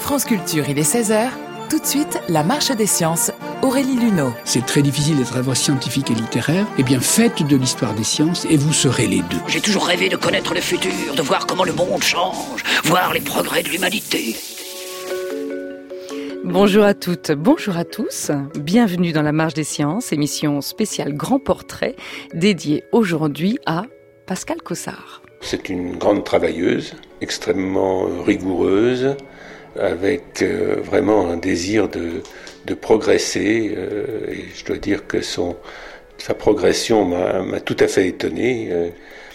France Culture, il est 16h. Tout de suite, la marche des sciences. Aurélie Luneau. C'est très difficile d'être à la fois scientifique et littéraire. Eh bien, faites de l'histoire des sciences et vous serez les deux. J'ai toujours rêvé de connaître le futur, de voir comment le monde change, voir les progrès de l'humanité. Bonjour à toutes, bonjour à tous. Bienvenue dans la marche des sciences, émission spéciale Grand Portrait, dédiée aujourd'hui à Pascale Cossard. C'est une grande travailleuse, extrêmement rigoureuse, avec vraiment un désir de progresser. Et je dois dire que sa progression m'a tout à fait étonné.